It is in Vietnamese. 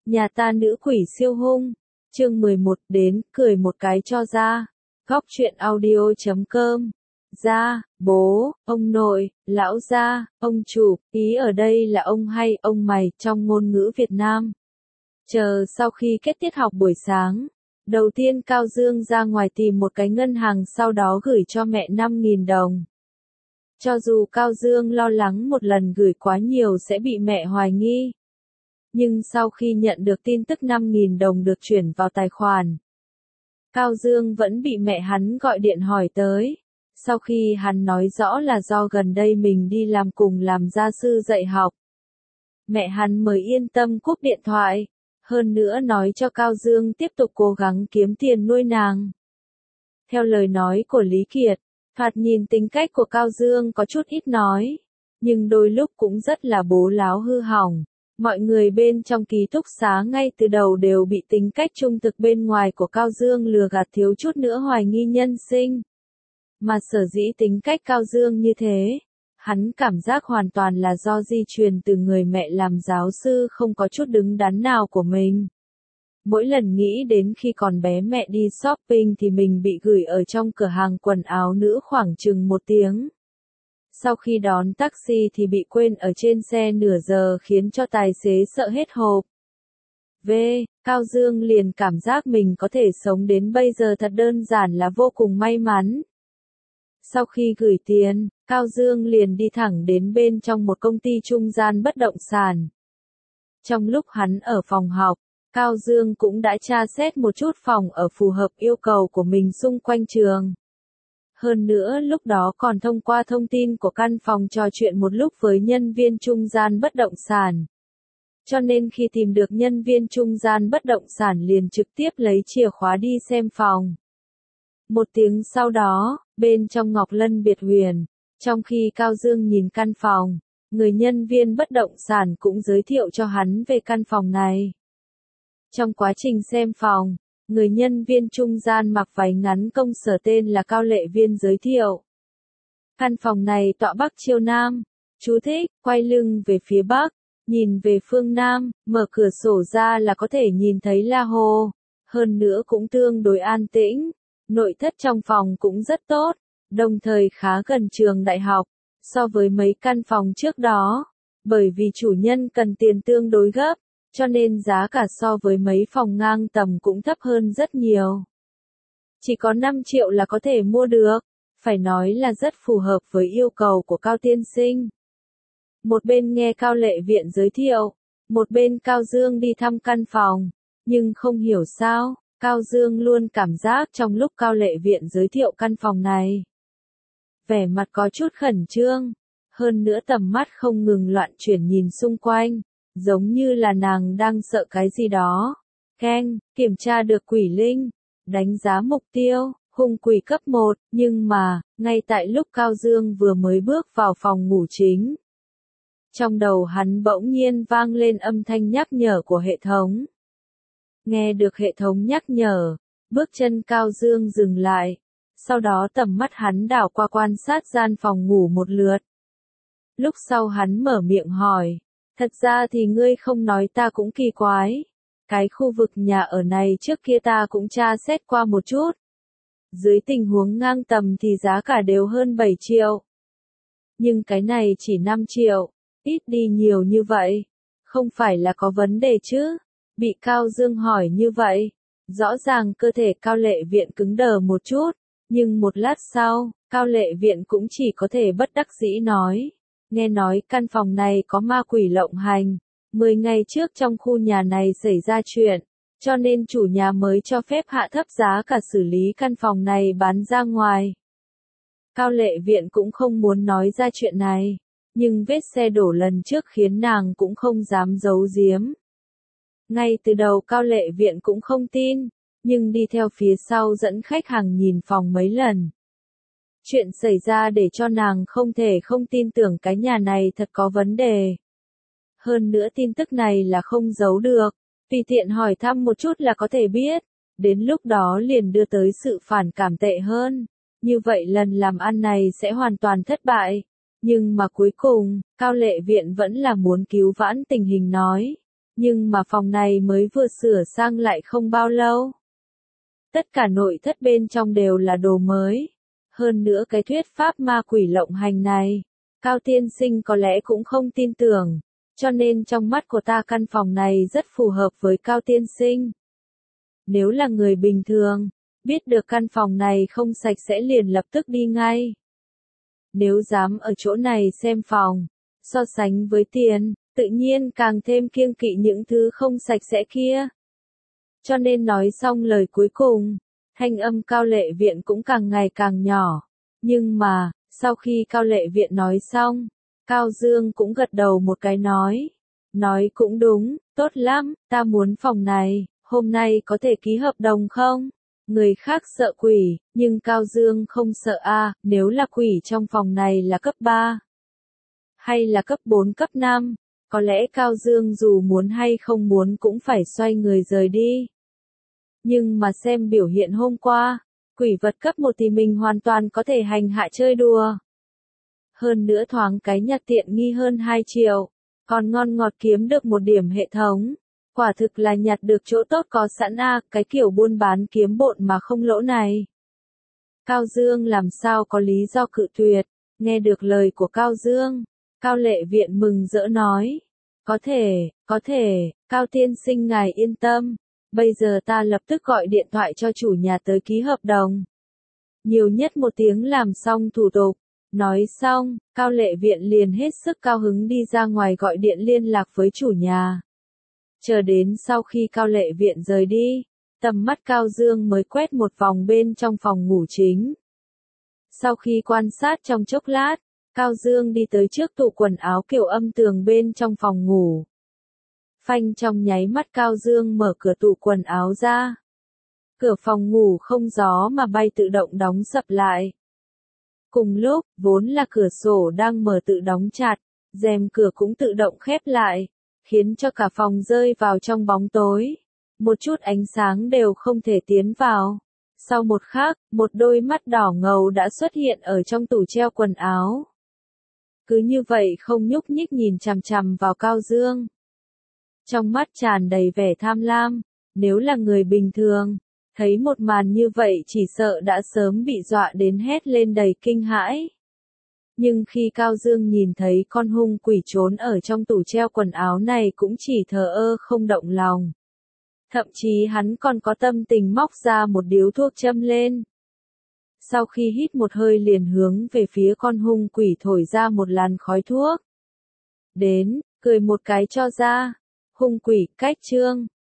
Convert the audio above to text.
Nhà ta nữ quỷ siêu hung. Chương 11 đến, cười một cái cho ra. Góc truyện audio.com. Gia, bố, ông nội, lão gia, ông chủ, ý ở đây là ông hay ông mày trong ngôn ngữ Việt Nam. Chờ sau khi kết tiết học buổi sáng, đầu tiên Cao Dương ra ngoài tìm một cái ngân hàng sau đó gửi cho mẹ 5.000 đồng. Cho dù Cao Dương lo lắng một lần gửi quá nhiều sẽ bị mẹ hoài nghi. Nhưng sau khi nhận được tin tức 5.000 đồng được chuyển vào tài khoản, Cao Dương vẫn bị mẹ hắn gọi điện hỏi tới. Sau khi hắn nói rõ là do gần đây mình đi làm cùng làm gia sư dạy học, mẹ hắn mới yên tâm cúp điện thoại. Hơn nữa nói cho Cao Dương tiếp tục cố gắng kiếm tiền nuôi nàng. Theo lời nói của Lý Kiệt, thoạt nhìn tính cách của Cao Dương có chút ít nói, nhưng đôi lúc cũng rất là bố láo hư hỏng. Mọi người bên trong ký túc xá ngay từ đầu đều bị tính cách trung thực bên ngoài của Cao Dương lừa gạt thiếu chút nữa hoài nghi nhân sinh. Mà sở dĩ tính cách Cao Dương như thế, hắn cảm giác hoàn toàn là do di truyền từ người mẹ làm giáo sư không có chút đứng đắn nào của mình. Mỗi lần nghĩ đến khi còn bé mẹ đi shopping thì mình bị gửi ở trong cửa hàng quần áo nữ khoảng chừng 1 tiếng. Sau khi đón taxi thì bị quên ở trên xe nửa giờ khiến cho tài xế sợ hết hồn. Cao Dương liền cảm giác mình có thể sống đến bây giờ thật đơn giản là vô cùng may mắn. Sau khi gửi tiền, Cao Dương liền đi thẳng đến bên trong một công ty trung gian bất động sản. Trong lúc hắn ở phòng học, Cao Dương cũng đã tra xét một chút phòng ở phù hợp yêu cầu của mình xung quanh trường. Hơn nữa lúc đó còn thông qua thông tin của căn phòng trò chuyện một lúc với nhân viên trung gian bất động sản. Cho nên khi tìm được nhân viên trung gian bất động sản liền trực tiếp lấy chìa khóa đi xem phòng. 1 tiếng sau đó, bên trong Ngọc Lân biệt huyền, trong khi Cao Dương nhìn căn phòng, người nhân viên bất động sản cũng giới thiệu cho hắn về căn phòng này. Trong quá trình xem phòng, người nhân viên trung gian mặc váy ngắn công sở tên là Cao Lệ Viên giới thiệu. Căn phòng này tọa bắc chiêu nam, chú thích, quay lưng về phía bắc, nhìn về phương nam, mở cửa sổ ra là có thể nhìn thấy La Hồ, hơn nữa cũng tương đối an tĩnh, nội thất trong phòng cũng rất tốt, đồng thời khá gần trường đại học, so với mấy căn phòng trước đó, bởi vì chủ nhân cần tiền tương đối gấp, cho nên giá cả so với mấy phòng ngang tầm cũng thấp hơn rất nhiều. Chỉ có 5 triệu là có thể mua được, phải nói là rất phù hợp với yêu cầu của Cao tiên sinh. Một bên nghe Cao Lệ Viện giới thiệu, một bên Cao Dương đi thăm căn phòng, nhưng không hiểu sao, Cao Dương luôn cảm giác trong lúc Cao Lệ Viện giới thiệu căn phòng này, vẻ mặt có chút khẩn trương, hơn nữa tầm mắt không ngừng loạn chuyển nhìn xung quanh, giống như là nàng đang sợ cái gì đó. Kiểm tra được quỷ linh, đánh giá mục tiêu, hung quỷ cấp 1, nhưng mà, ngay tại lúc Cao Dương vừa mới bước vào phòng ngủ chính, trong đầu hắn bỗng nhiên vang lên âm thanh nhắc nhở của hệ thống. Nghe được hệ thống nhắc nhở, bước chân Cao Dương dừng lại, sau đó tầm mắt hắn đảo qua quan sát gian phòng ngủ một lượt. Lúc sau hắn mở miệng hỏi, thật ra thì ngươi không nói ta cũng kỳ quái. Cái khu vực nhà ở này trước kia ta cũng tra xét qua một chút. Dưới tình huống ngang tầm thì giá cả đều hơn 7 triệu. Nhưng cái này chỉ 5 triệu, ít đi nhiều như vậy. Không phải là có vấn đề chứ? Bị Cao Dương hỏi như vậy. Rõ ràng cơ thể Cao Lệ Viện cứng đờ một chút. Nhưng một lát sau, Cao Lệ Viện cũng chỉ có thể bất đắc dĩ nói. Nghe nói căn phòng này có ma quỷ lộng hành. 10 ngày trước trong khu nhà này xảy ra chuyện, cho nên chủ nhà mới cho phép hạ thấp giá cả xử lý căn phòng này bán ra ngoài. Cao Lệ Viện cũng không muốn nói ra chuyện này, nhưng vết xe đổ lần trước khiến nàng cũng không dám giấu giếm. Ngay từ đầu Cao Lệ Viện cũng không tin, nhưng đi theo phía sau dẫn khách hàng nhìn phòng mấy lần. Chuyện xảy ra để cho nàng không thể không tin tưởng cái nhà này thật có vấn đề. Hơn nữa tin tức này là không giấu được, tùy tiện hỏi thăm một chút là có thể biết, đến lúc đó liền đưa tới sự phản cảm tệ hơn. Như vậy lần làm ăn này sẽ hoàn toàn thất bại. Nhưng mà cuối cùng, Cao Lệ Viện vẫn là muốn cứu vãn tình hình nói. Nhưng mà phòng này mới vừa sửa sang lại không bao lâu. Tất cả nội thất bên trong đều là đồ mới. Hơn nữa cái thuyết pháp ma quỷ lộng hành này, Cao tiên sinh có lẽ cũng không tin tưởng. Cho nên trong mắt của ta căn phòng này rất phù hợp với Cao tiên sinh. Nếu là người bình thường, biết được căn phòng này không sạch sẽ liền lập tức đi ngay. Nếu dám ở chỗ này xem phòng, so sánh với tiền, tự nhiên càng thêm kiêng kỵ những thứ không sạch sẽ kia. Cho nên nói xong lời cuối cùng, thanh âm Cao Lệ Viện cũng càng ngày càng nhỏ. Nhưng mà, sau khi Cao Lệ Viện nói xong, Cao Dương cũng gật đầu một cái nói. Nói cũng đúng, tốt lắm, ta muốn phòng này, hôm nay có thể ký hợp đồng không? Người khác sợ quỷ, nhưng Cao Dương không sợ a. Nếu là quỷ trong phòng này là cấp 3, hay là cấp 4 cấp 5, có lẽ Cao Dương dù muốn hay không muốn cũng phải xoay người rời đi. Nhưng mà xem biểu hiện hôm qua, quỷ vật cấp 1 thì mình hoàn toàn có thể hành hạ chơi đùa. Hơn nữa thoáng cái nhặt tiện nghi hơn 2 triệu, còn ngon ngọt kiếm được một điểm hệ thống. Quả thực là nhặt được chỗ tốt có sẵn a, cái kiểu buôn bán kiếm bộn mà không lỗ này. Cao Dương làm sao có lý do cự tuyệt, nghe được lời của Cao Dương, Cao Lệ Viện mừng rỡ nói. Có thể, Cao tiên sinh ngài yên tâm, bây giờ ta lập tức gọi điện thoại cho chủ nhà tới ký hợp đồng. Nhiều nhất 1 tiếng làm xong thủ tục. Nói xong, Cao Lệ Viện liền hết sức cao hứng đi ra ngoài gọi điện liên lạc với chủ nhà. Chờ đến sau khi Cao Lệ Viện rời đi, tầm mắt Cao Dương mới quét một vòng bên trong phòng ngủ chính. Sau khi quan sát trong chốc lát, Cao Dương đi tới trước tủ quần áo kiểu âm tường bên trong phòng ngủ. Phanh trong nháy mắt Cao Dương mở cửa tủ quần áo ra. Cửa phòng ngủ không gió mà bay tự động đóng sập lại. Cùng lúc, vốn là cửa sổ đang mở tự đóng chặt, rèm cửa cũng tự động khép lại, khiến cho cả phòng rơi vào trong bóng tối. Một chút ánh sáng đều không thể tiến vào. Sau một khắc, một đôi mắt đỏ ngầu đã xuất hiện ở trong tủ treo quần áo. Cứ như vậy không nhúc nhích nhìn chằm chằm vào Cao Dương. Trong mắt tràn đầy vẻ tham lam, nếu là người bình thường, thấy một màn như vậy chỉ sợ đã sớm bị dọa đến hét lên đầy kinh hãi. Nhưng khi Cao Dương nhìn thấy con hung quỷ trốn ở trong tủ treo quần áo này cũng chỉ thờ ơ không động lòng. Thậm chí hắn còn có tâm tình móc ra một điếu thuốc châm lên. Sau khi hít một hơi liền hướng về phía con hung quỷ thổi ra một làn khói thuốc. Đến, cười một cái cho ra. Hung quỷ, cách chương.